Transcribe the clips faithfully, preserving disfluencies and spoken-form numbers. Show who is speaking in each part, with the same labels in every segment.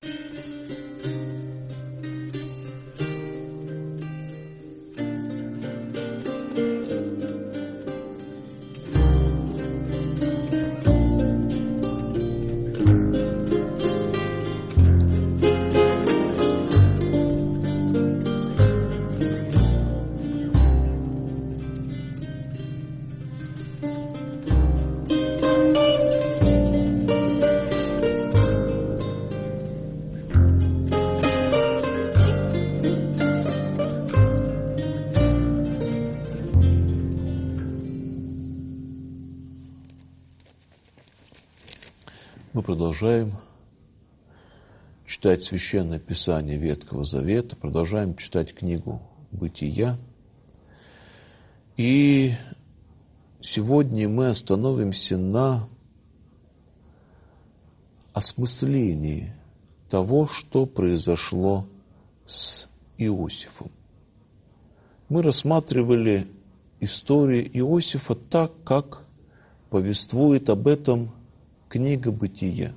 Speaker 1: Мы продолжаем читать Священное Писание Ветхого Завета, продолжаем читать книгу «Бытия». И сегодня мы остановимся на осмыслении того, что произошло с Иосифом. Мы рассматривали историю Иосифа так, как повествует об этом книга Бытия.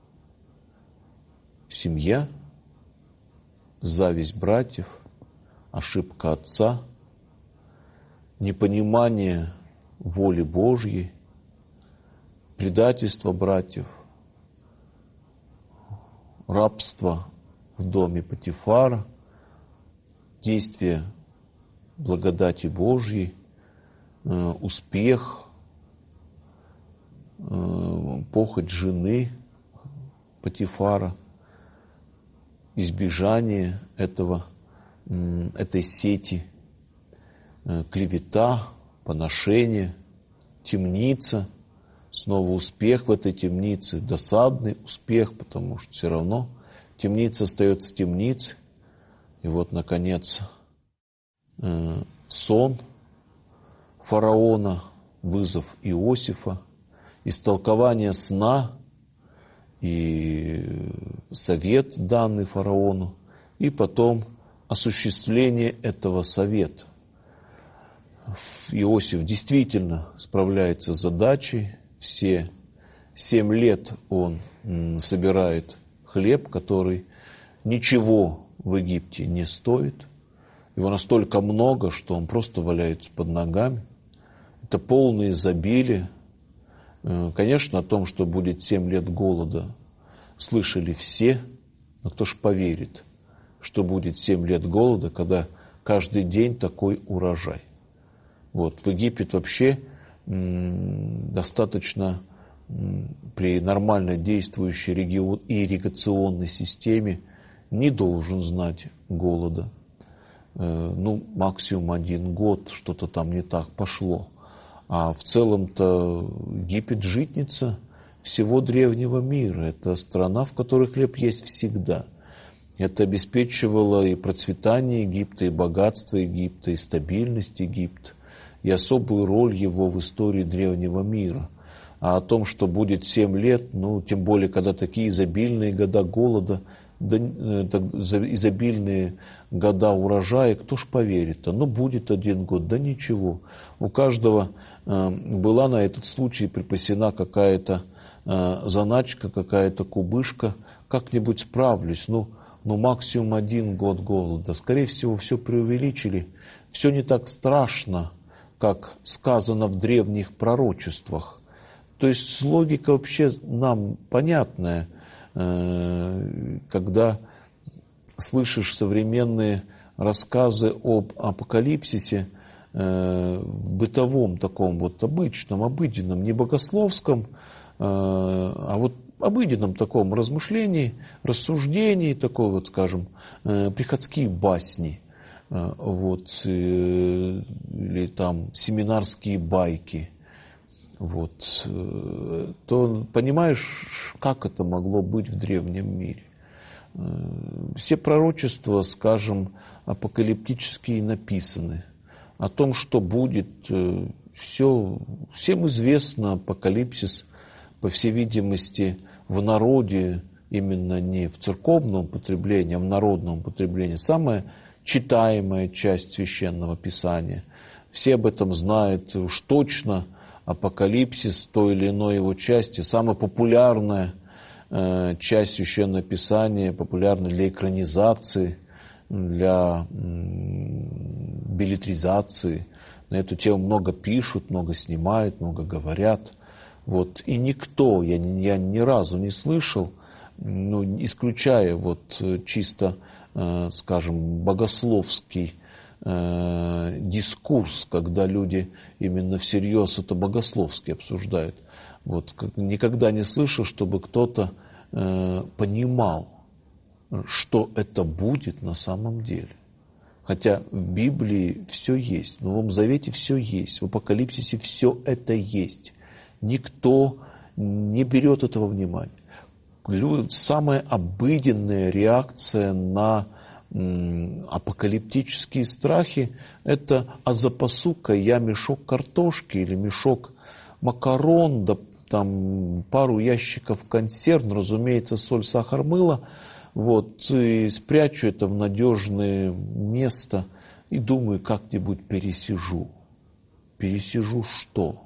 Speaker 1: Семья, зависть братьев, ошибка отца, непонимание воли Божьей, предательство братьев, рабство в доме Потифара, действие благодати Божьей, успех, похоть жены Потифара, избежание этого, этой сети, клевета, поношение, темница, снова успех в этой темнице, досадный успех, потому что все равно темница остается темницей. И вот, наконец, сон фараона, вызов Иосифа, истолкование сна и совет, данный фараону, и потом осуществление этого совета. Иосиф действительно справляется с задачей. Все семь лет он собирает хлеб, который ничего в Египте не стоит. Его настолько много, что он просто валяется под ногами. Это полное изобилие. Конечно, о том, что будет семь лет голода, слышали все, но кто ж поверит, что будет семь лет голода, когда каждый день такой урожай. Вот. В Египет вообще м, достаточно м, при нормально действующей регион, ирригационной системе не должен знать голода. Э, ну, максимум один год, что-то там не так пошло. А в целом-то Египет житница всего древнего мира. Это страна, в которой хлеб есть всегда. Это обеспечивало и процветание Египта, и богатство Египта, и стабильность Египта, и особую роль его в истории древнего мира. А о том, что будет семь лет, ну, тем более, когда такие изобильные года голода, да, изобильные года урожая, кто ж поверит-то? Ну, будет один год, да ничего. У каждого э, была на этот случай припасена какая-то э, заначка, какая-то кубышка. Как-нибудь справлюсь, ну, ну, максимум один год голода. Скорее всего, все преувеличили. Все не так страшно, как сказано в древних пророчествах. То есть логика вообще нам понятная. Когда слышишь современные рассказы об апокалипсисе в бытовом таком вот обычном, обыденном, не богословском, а вот обыденном таком размышлении, рассуждении, такой вот, скажем, приходские басни, вот, или там семинарские байки, вот, то понимаешь, как это могло быть в древнем мире. Все пророчества, скажем, апокалиптические написаны. О том, что будет, все, всем известно. Апокалипсис, по всей видимости, в народе, именно не в церковном употреблении, а в народном употреблении, самая читаемая часть Священного Писания. Все об этом знают уж точно. Апокалипсис той или иной его части, самая популярная э, часть Священного Писания популярна для экранизации, для м, беллетризации. На эту тему много пишут, много снимают, много говорят. Вот. И никто, я, я ни разу не слышал, ну, исключая вот чисто, э, скажем, богословский э, дискурс, когда люди именно всерьез это богословски обсуждают. Вот. Как, никогда не слышал, чтобы кто-то э, понимал, что это будет на самом деле. Хотя в Библии все есть, в Новом Завете все есть, в Апокалипсисе все это есть. Никто не берет этого внимания. Самая обыденная реакция на м, апокалиптические страхи – это «а запасу-ка я мешок картошки или мешок макарон, да там пару ящиков консерв, разумеется, соль, сахар, мыло, вот, и спрячу это в надежное место и думаю, как-нибудь пересижу». Пересижу что?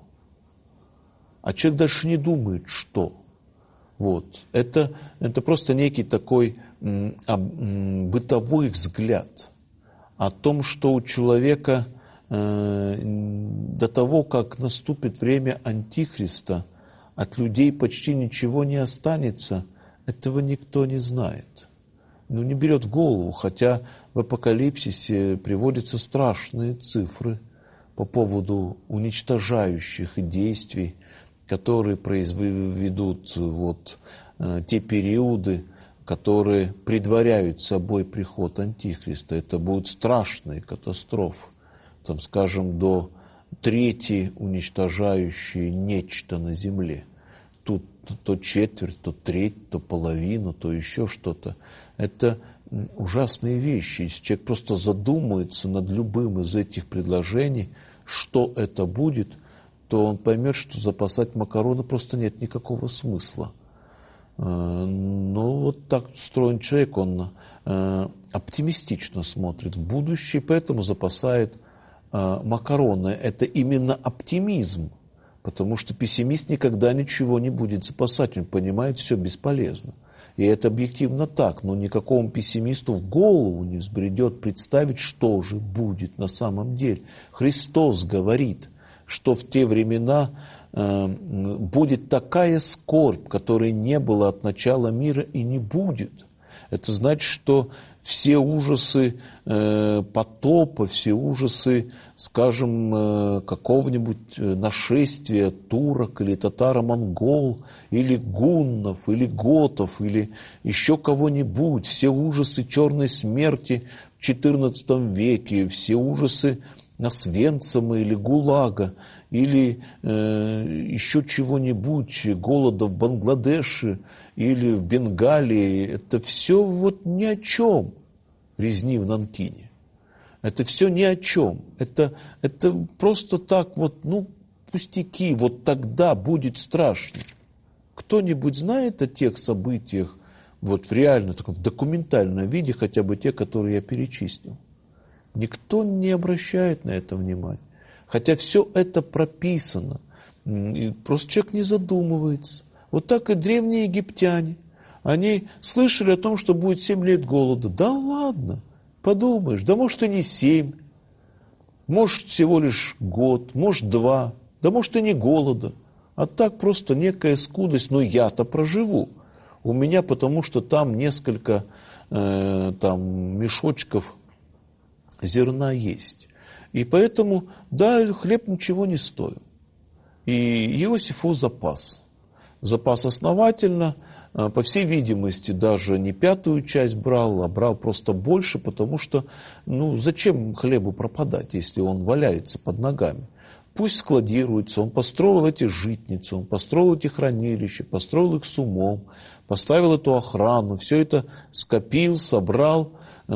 Speaker 1: А человек дальше не думает, что. Вот. Это, это просто некий такой м, м, бытовой взгляд о том, что у человека э, до того, как наступит время Антихриста, от людей почти ничего не останется, этого никто не знает. Ну, не берет в голову, хотя в Апокалипсисе приводятся страшные цифры по поводу уничтожающих действий, которые произведут вот, э, те периоды, которые предваряют собой приход Антихриста. Это будут страшные катастрофы. Там, скажем, до трети уничтожающие нечто на земле. Тут то четверть, то треть, то половину, то еще что-то. Это ужасные вещи. Если человек просто задумается над любым из этих предложений, что это будет, то он поймет, что запасать макароны просто нет никакого смысла. Но вот так устроен человек, он оптимистично смотрит в будущее, поэтому запасает макароны. Это именно оптимизм, потому что пессимист никогда ничего не будет запасать, он понимает, все бесполезно. И это объективно так, но никакому пессимисту в голову не взбредет представить, что же будет на самом деле. Христос говорит, что в те времена э, будет такая скорбь, которой не было от начала мира и не будет. Это значит, что все ужасы э, потопа, все ужасы, скажем, э, какого-нибудь нашествия турок или татаро-монгол, или гуннов, или готов, или еще кого-нибудь, все ужасы черной смерти в четырнадцатом веке, все ужасы Освенцима или ГУЛАГа, или э, еще чего-нибудь, голода в Бангладеше или в Бенгалии, это все вот ни о чем, резни в Нанкине. Это все ни о чем. Это, это просто так вот, ну, пустяки, вот тогда будет страшно. Кто-нибудь знает о тех событиях, вот в реально, таком, в документальном виде, хотя бы те, которые я перечислил? Никто не обращает на это внимания. Хотя все это прописано. И просто человек не задумывается. Вот так и древние египтяне. Они слышали о том, что будет семь лет голода. Да ладно, подумаешь, да может и не семь. Может всего лишь год, может два. Да может и не голода. А так просто некая скудость. Но я-то проживу. У меня потому что там несколько э, там, мешочков зерна есть. И поэтому, да, хлеб ничего не стоил. И Иосифу запас. Запас основательно. По всей видимости, даже не пятую часть брал, а брал просто больше, потому что, ну, зачем хлебу пропадать, если он валяется под ногами? Пусть складируется. Он построил эти житницы, он построил эти хранилища, построил их с умом, поставил эту охрану, все это скопил, собрал,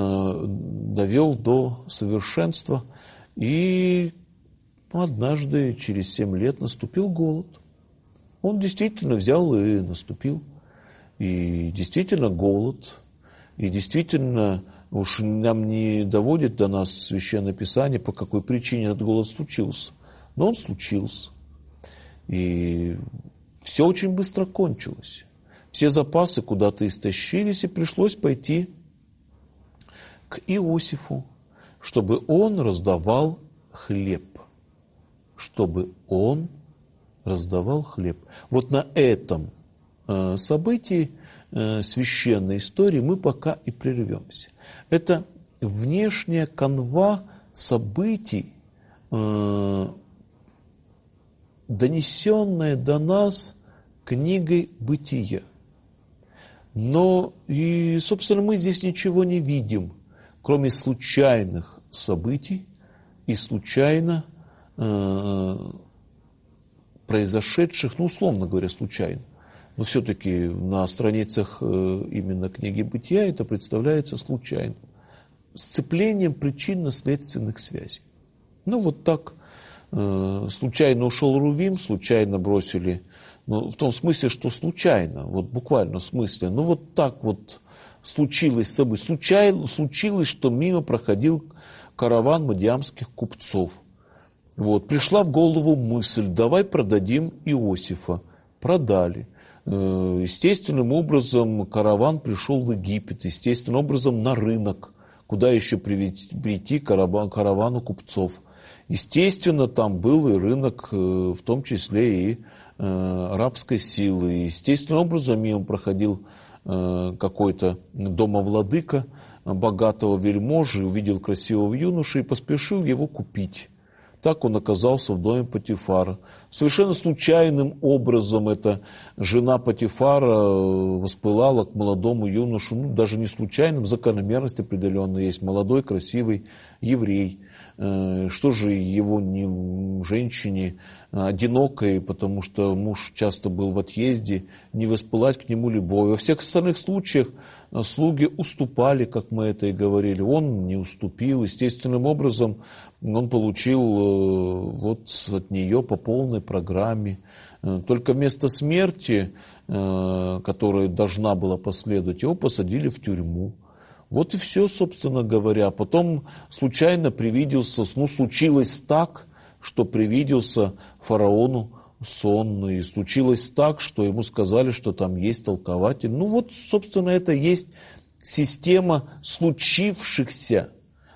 Speaker 1: довел до совершенства. И однажды, через семь лет, наступил голод. Он действительно взял и наступил. И действительно голод. И действительно, уж нам не доводит до нас Священное Писание, по какой причине этот голод случился. Но он случился. И все очень быстро кончилось. Все запасы куда-то истощились, и пришлось пойти к Иосифу, чтобы он раздавал хлеб. Чтобы он раздавал хлеб. Вот на этом э, событии э, священной истории мы пока и прервемся. Это внешняя канва событий, э, донесенная до нас книгой Бытия. Но, и, собственно, мы здесь ничего не видим, кроме случайных событий и случайно э, произошедших, ну, условно говоря, случайно. Но все-таки на страницах э, именно книги Бытия это представляется случайным. Сцеплением причинно-следственных связей. Ну, вот так э, случайно ушел Рувим, случайно бросили. Ну, в том смысле, что случайно, вот буквально в смысле, ну вот так вот случилось событие. Случайно, случилось, что мимо проходил караван мадиамских купцов. Вот, пришла в голову мысль, давай продадим Иосифа. Продали. Естественным образом караван пришел в Египет, естественным образом на рынок, куда еще прийти караван, каравану купцов. Естественно, там был и рынок, в том числе и рабской силы. Естественным образом мимо проходил какой-то домовладыка богатого вельможи, увидел красивого юношу и поспешил его купить. Так он оказался в доме Потифара. Совершенно случайным образом эта жена Потифара воспылала к молодому юношу, ну, даже не случайным, закономерность определенная есть. Молодой, красивый еврей. Что же его не женщине, одинокой, потому что муж часто был в отъезде, не воспылать к нему любовь. Во всех остальных случаях слуги уступали, как мы это и говорили. Он не уступил. Естественным образом он получил вот от нее по полной программе. Только вместо смерти, которая должна была последовать, его посадили в тюрьму. Вот и все, собственно говоря. Потом случайно привиделся, ну, случилось так, что привиделся фараону сон. И случилось так, что ему сказали, что там есть толкователь. Ну вот, собственно, это есть система случившихся,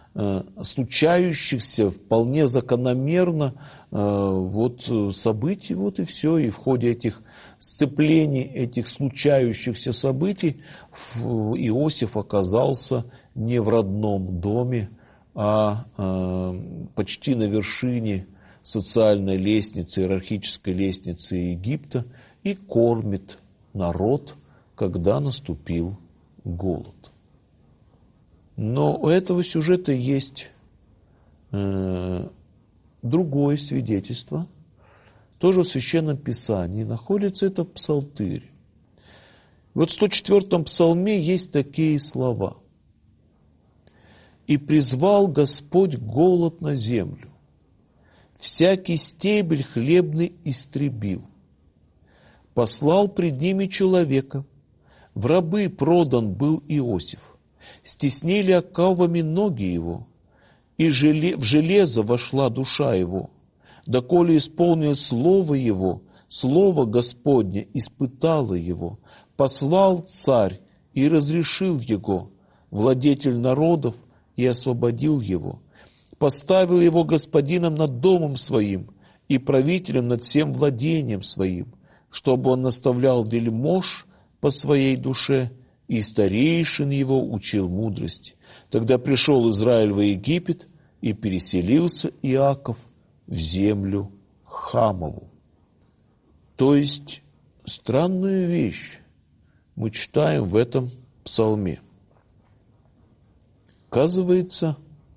Speaker 1: случающихся вполне закономерно вот, событий, вот и все. И в ходе этих сцеплений, этих случающихся событий Иосиф оказался не в родном доме, а почти на вершине социальной лестницы, иерархической лестницы Египта и кормит народ, когда наступил голод. Но у этого сюжета есть э, другое свидетельство, тоже в Священном Писании, находится это в Псалтыре. Вот в сто четвёртом псалме есть такие слова. «И призвал Господь голод на землю, всякий стебель хлебный истребил, послал пред ними человека, в рабы продан был Иосиф, стеснили оковами ноги его, и в железо вошла душа его, доколе исполнил слово его, слово Господне испытало его, послал царь и разрешил его, владетель народов, и освободил его, поставил его господином над домом своим и правителем над всем владением своим, чтобы он наставлял вельмож по своей душе, и старейшин его учил мудрости. Тогда пришел Израиль во Египет, и переселился Иаков в землю Хамову». То есть странную вещь мы читаем в этом псалме. Оказывается,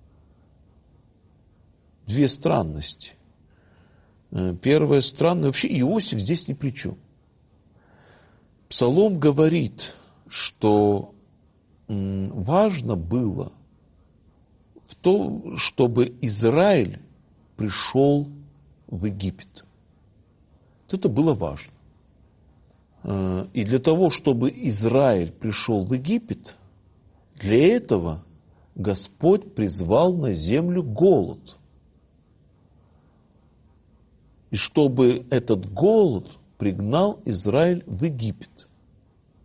Speaker 1: две странности. Первая странность, вообще Иосиф здесь ни при чем. Псалом говорит, что важно было в том, чтобы Израиль пришел в Египет. Вот это было важно. И для того, чтобы Израиль пришел в Египет, для этого Господь призвал на землю голод. И чтобы этот голод пригнал Израиль в Египет.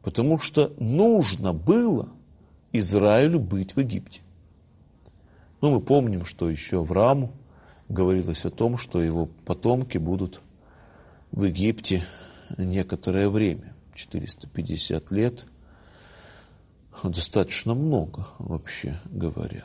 Speaker 1: Потому что нужно было Израилю быть в Египте. Ну, мы помним, что еще Аврааму говорилось о том, что его потомки будут в Египте некоторое время, четыреста пятьдесят лет, достаточно много, вообще говоря.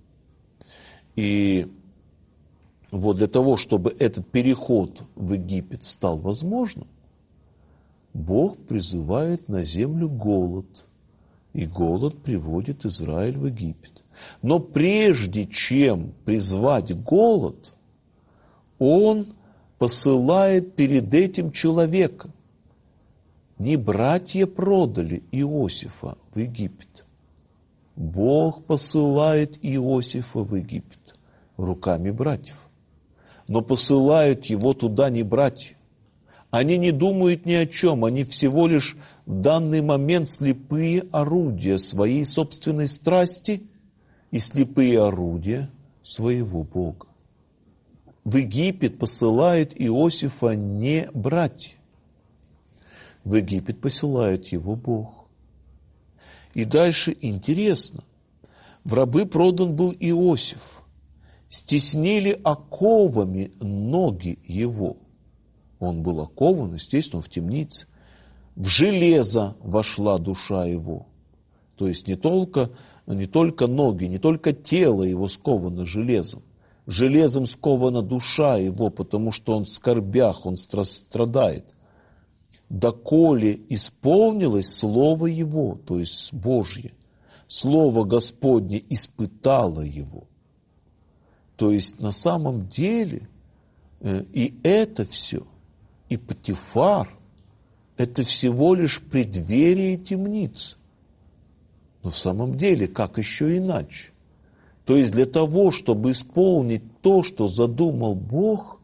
Speaker 1: И вот для того, чтобы этот переход в Египет стал возможным, Бог призывает на землю голод, и голод приводит Израиль в Египет. Но прежде чем призвать голод, Он посылает перед этим человека. Не братья продали Иосифа в Египет. Бог посылает Иосифа в Египет руками братьев. Но посылают его туда не братья. Они не думают ни о чем, они всего лишь в данный момент слепые орудия своей собственной страсти и слепые орудия своего Бога. В Египет посылает Иосифа не братья. В Египет посылает его Бог. И дальше интересно. В рабы продан был Иосиф. Стеснили оковами ноги его. Он был окован, естественно, в темнице. В железо вошла душа его. То есть не только, не только ноги, не только тело его сковано железом. Железом скована душа его, потому что он в скорбях, он страдает. Доколе исполнилось слово его, то есть Божье. Слово Господне испытало его. То есть на самом деле и это все, и Потифар, это всего лишь преддверие темниц. Но в самом деле, как еще иначе? То есть для того, чтобы исполнить то, что задумал Бог,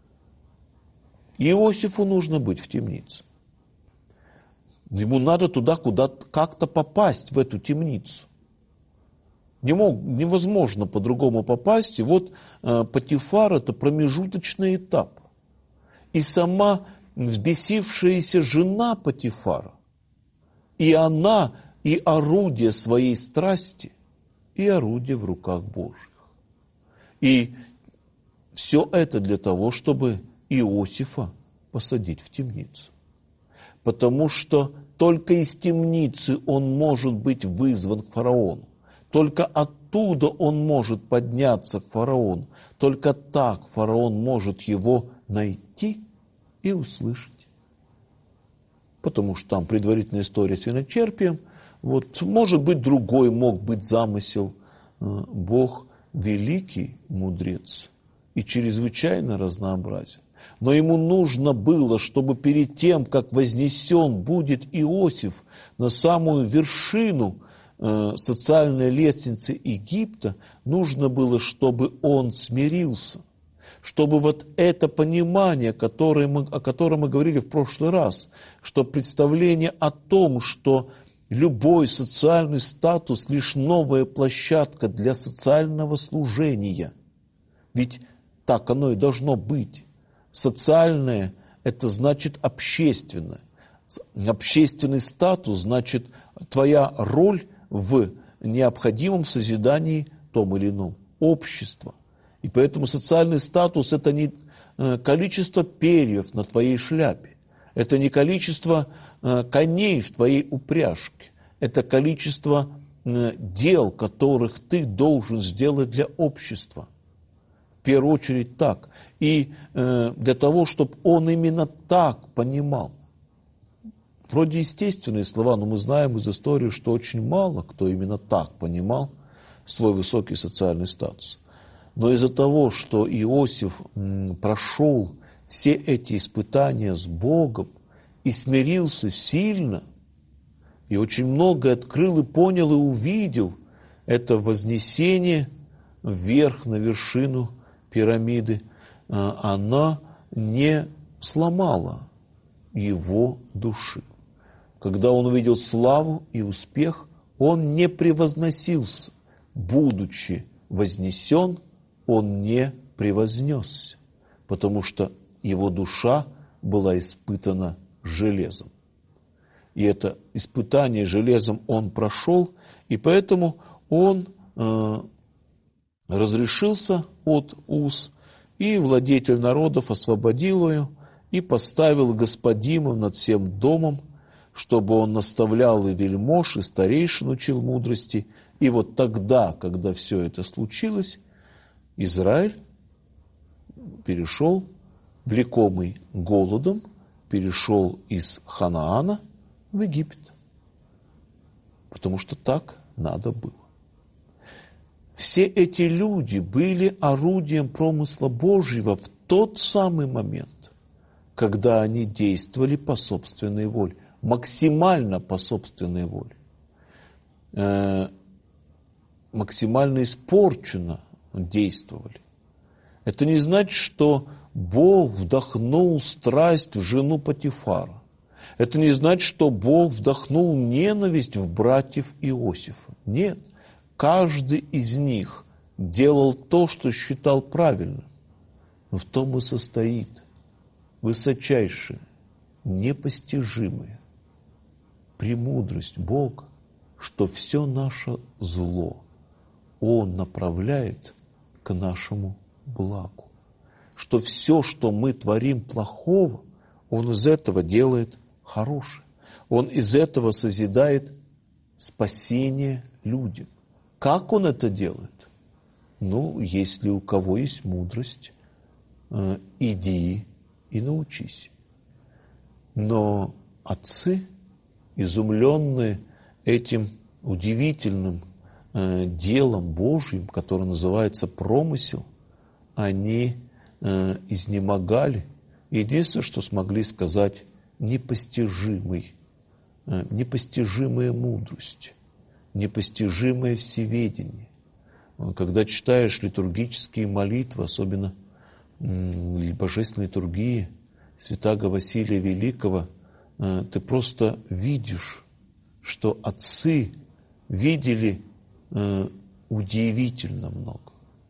Speaker 1: Иосифу нужно быть в темнице. Ему надо туда, куда как-то попасть, в эту темницу. Не мог, невозможно по-другому попасть. И вот э, Потифар – это промежуточный этап. И сама взбесившаяся жена Потифара, и она, и орудие своей страсти, и орудие в руках Божьих. И все это для того, чтобы Иосифа посадить в темницу. Потому что только из темницы он может быть вызван к фараону. Только оттуда он может подняться к фараону. Только так фараон может его найти и услышать. Потому что там предварительная история с виночерпием. Вот, может быть, другой мог быть замысел. Бог великий мудрец и чрезвычайно разнообразен. Но ему нужно было, чтобы перед тем, как вознесен будет Иосиф на самую вершину э, социальной лестницы Египта, нужно было, чтобы он смирился. Чтобы вот это понимание, которое мы, о котором мы говорили в прошлый раз, что представление о том, что любой социальный статус лишь новая площадка для социального служения. Ведь так оно и должно быть. Социальное – это значит общественное. Общественный статус значит твоя роль в необходимом созидании том или ином общества. И поэтому социальный статус – это не количество перьев на твоей шляпе, это не количество коней в твоей упряжке, это количество дел, которых ты должен сделать для общества. В первую очередь так. И э, для того, чтобы он именно так понимал. Вроде естественные слова, но мы знаем из истории, что очень мало кто именно так понимал свой высокий социальный статус. Но из-за того, что Иосиф м, прошел все эти испытания с Богом и смирился сильно, и очень многое открыл и понял и увидел, это вознесение вверх на вершину пирамиды, она не сломала его души. Когда он увидел славу и успех, он не превозносился. Будучи вознесен, он не превознесся, потому что его душа была испытана железом. И это испытание железом он прошел, и поэтому он э, разрешился от уз, и владетель народов освободил ее и поставил господином над всем домом, чтобы он наставлял и вельмож, и старейшин учил мудрости. И вот тогда, когда все это случилось, Израиль перешел, влекомый голодом, перешел из Ханаана в Египет. Потому что так надо было. Все эти люди были орудием промысла Божьего в тот самый момент, когда они действовали по собственной воле, максимально по собственной воле, э, максимально испорченно действовали. Это не значит, что Бог вдохнул страсть в жену Потифара. Это не значит, что Бог вдохнул ненависть в братьев Иосифа. Нет. Каждый из них делал то, что считал правильным. Но в том и состоит высочайшая, непостижимая премудрость Бога, что все наше зло Он направляет к нашему благу. Что все, что мы творим плохого, Он из этого делает хорошее. Он из этого созидает спасение людям. Как Он это делает? Ну, если у кого есть мудрость, э, иди и научись. Но отцы, изумленные этим удивительным э, делом Божьим, которое называется промысел, они э, изнемогали. Единственное, что смогли сказать, непостижимый, э, непостижимая мудрость, непостижимое всеведение. Когда читаешь литургические молитвы, особенно м, божественной литургии святаго Василия Великого, э, ты просто видишь, что отцы видели э, удивительно много.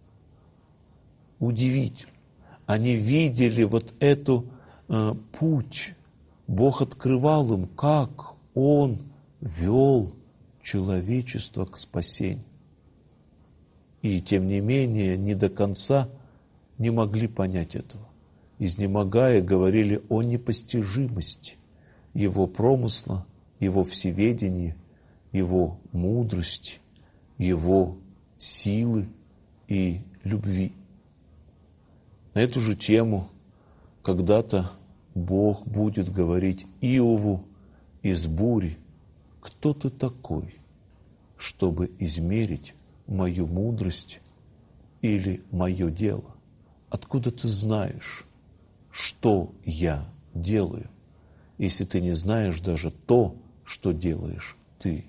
Speaker 1: Удивительно. Они видели вот эту э, путь. Бог открывал им, как Он вел человечество к спасению. И тем не менее, не до конца не могли понять этого. Изнемогая, говорили о непостижимости Его промысла, Его всеведения, Его мудрости, Его силы и любви. На эту же тему когда-то Бог будет говорить Иову из бури: кто ты такой, чтобы измерить мою мудрость или мое дело? Откуда ты знаешь, что я делаю, если ты не знаешь даже то, что делаешь ты?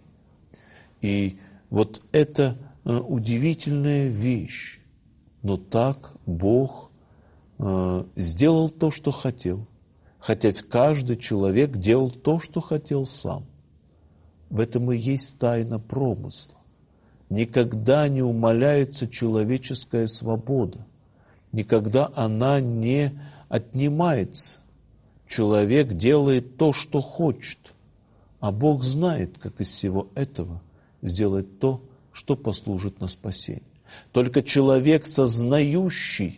Speaker 1: И вот это удивительная вещь. Но так Бог сделал то, что хотел, хотя каждый человек делал то, что хотел сам. В этом и есть тайна промысла. Никогда не умаляется человеческая свобода. Никогда она не отнимается. Человек делает то, что хочет. А Бог знает, как из всего этого сделать то, что послужит на спасение. Только человек, сознающий,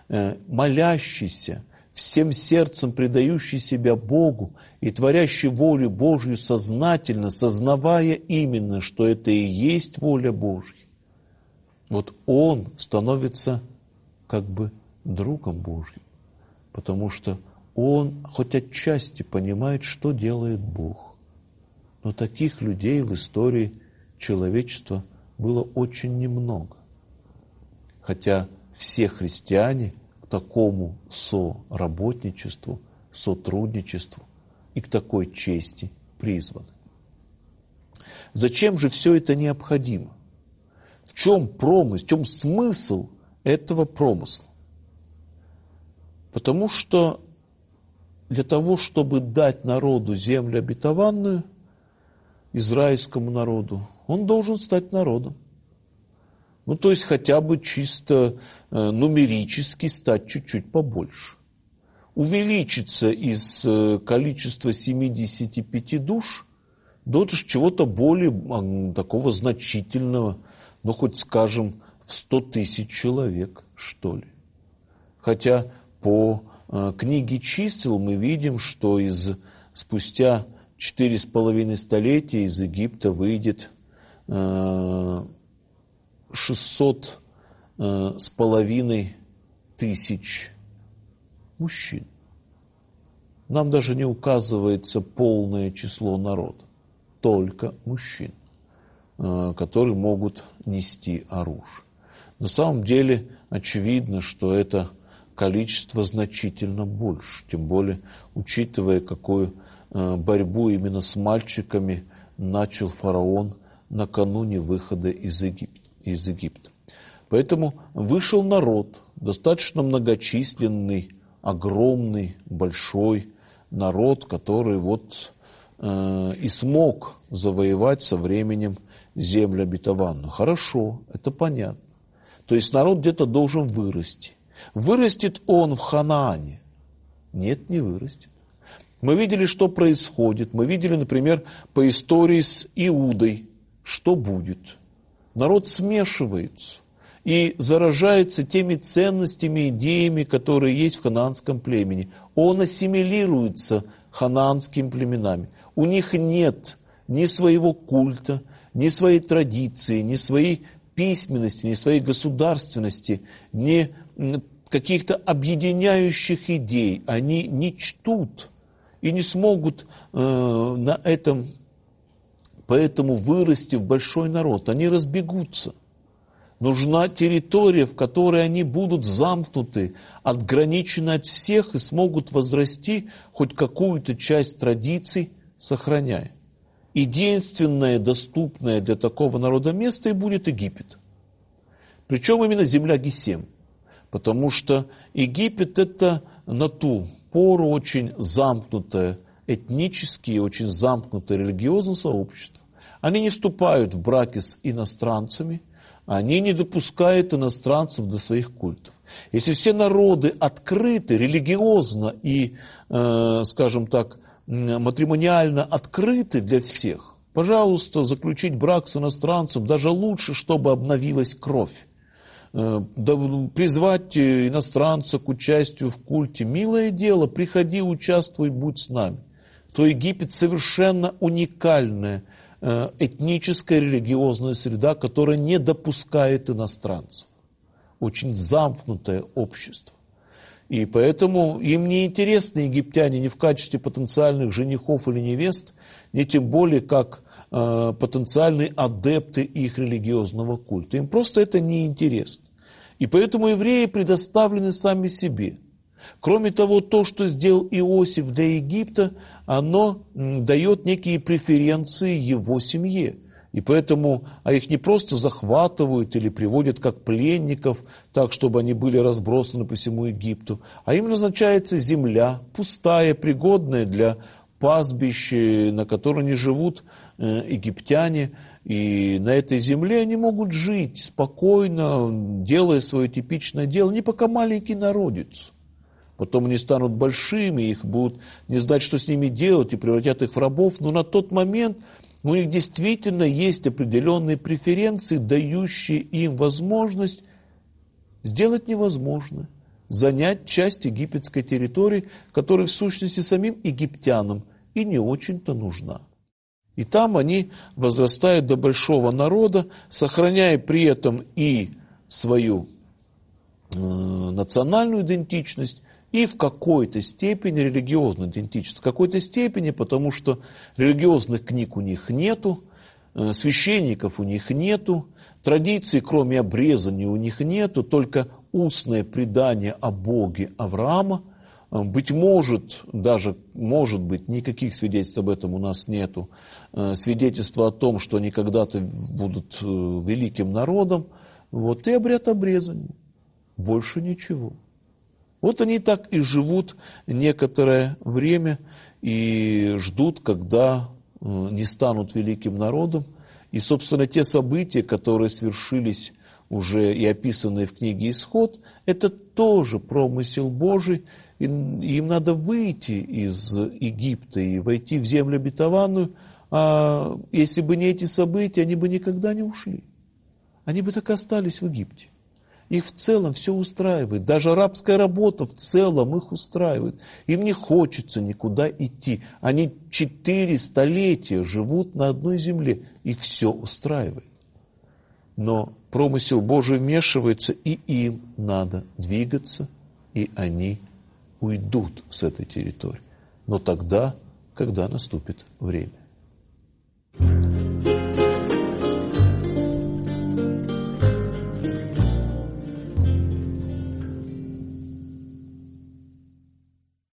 Speaker 1: молящийся, всем сердцем предающий себя Богу и творящий волю Божью сознательно, сознавая именно, что это и есть воля Божья, вот он становится как бы другом Божьим, потому что он хоть отчасти понимает, что делает Бог. Но таких людей в истории человечества было очень немного. Хотя все христиане к такому соработничеству, сотрудничеству и к такой чести призваны. Зачем же все это необходимо? В чем промысел, в чем смысл этого промысла? Потому что для того, чтобы дать народу землю обетованную, израильскому народу, он должен стать народом. Ну, то есть хотя бы чисто э, нумерически стать чуть-чуть побольше. увеличится из количества семидесяти пяти душ до чего-то более такого значительного, ну хоть скажем, в сто тысяч человек, что ли. Хотя по книге чисел мы видим, что из, спустя четыре с половиной столетия из Египта выйдет шестьсот с половиной тысяч мужчин. Нам даже не указывается полное число народа, только мужчин, которые могут нести оружие. На самом деле очевидно, что это количество значительно больше, тем более учитывая, какую борьбу именно с мальчиками начал фараон накануне выхода из Египта. Из Египта. Поэтому вышел народ, достаточно многочисленный, огромный, большой народ, который вот э, и смог завоевать со временем землю обетованную. Хорошо, это понятно. То есть народ где-то должен вырасти. Вырастет он в Ханаане? Нет, не вырастет. Мы видели, что происходит. Мы видели, например, по истории с Иудой, что будет. Народ смешивается и заражается теми ценностями, идеями, которые есть в ханаанском племени. Он ассимилируется ханаанскими племенами. У них нет ни своего культа, ни своей традиции, ни своей письменности, ни своей государственности, ни каких-то объединяющих идей. Они не чтут и не смогут э, на этом, поэтому вырасти в большой народ. Они разбегутся. Нужна территория, в которой они будут замкнуты, отграничены от всех и смогут возрасти хоть какую-то часть традиций, сохраняя. Единственное доступное для такого народа место и будет Египет. Причем именно земля Гесем. Потому что Египет это на ту пору очень замкнутое, этнически очень замкнутое религиозное сообщество. Они не вступают в браки с иностранцами, они не допускают иностранцев до своих культов. Если все народы открыты, религиозно и, э, скажем так, матримониально открыты для всех, пожалуйста, заключить брак с иностранцем, даже лучше, чтобы обновилась кровь. Э, призвать иностранца к участию в культе, милое дело, приходи, участвуй, будь с нами. То Египет совершенно уникальная этническая религиозная среда, которая не допускает иностранцев. Очень замкнутое общество. И поэтому им не интересны египтяне ни в качестве потенциальных женихов или невест, ни тем более как э, потенциальные адепты их религиозного культа. Им просто это не интересно. И поэтому евреи предоставлены сами себе. Кроме того, то, что сделал Иосиф для Египта, оно дает некие преференции его семье. И поэтому а их не просто захватывают или приводят как пленников, так, чтобы они были разбросаны по всему Египту, а им назначается земля, пустая, пригодная для пастбищ, на которой не живут египтяне. И на этой земле они могут жить спокойно, делая свое типичное дело, не пока маленький народец. Потом они станут большими, их будут не знать, что с ними делать, и превратят их в рабов. Но на тот момент у них действительно есть определенные преференции, дающие им возможность сделать невозможное. Занять часть египетской территории, которая в сущности самим египтянам и не очень-то нужна. И там они возрастают до большого народа, сохраняя при этом и свою э, национальную идентичность, и в какой-то степени религиозную идентичность. В какой-то степени, потому что религиозных книг у них нету, священников у них нету, традиций, кроме обрезания, у них нету, только устное предание о Боге Авраама. Быть может, даже, может быть, никаких свидетельств об этом у нас нету, свидетельства о том, что они когда-то будут великим народом, вот, и обряд обрезания. Больше ничего. Вот они так и живут некоторое время и ждут, когда не станут великим народом. И, собственно, те события, которые свершились уже и описанные в книге «Исход», это тоже промысел Божий. Им надо выйти из Египта и войти в землю обетованную. А если бы не эти события, они бы никогда не ушли. Они бы так и остались в Египте. Их в целом все устраивает. Даже рабская работа в целом их устраивает. Им не хочется никуда идти. Они четыре столетия живут на одной земле. Их все устраивает. Но промысел Божий вмешивается, и им надо двигаться, и они уйдут с этой территории. Но тогда, когда наступит время.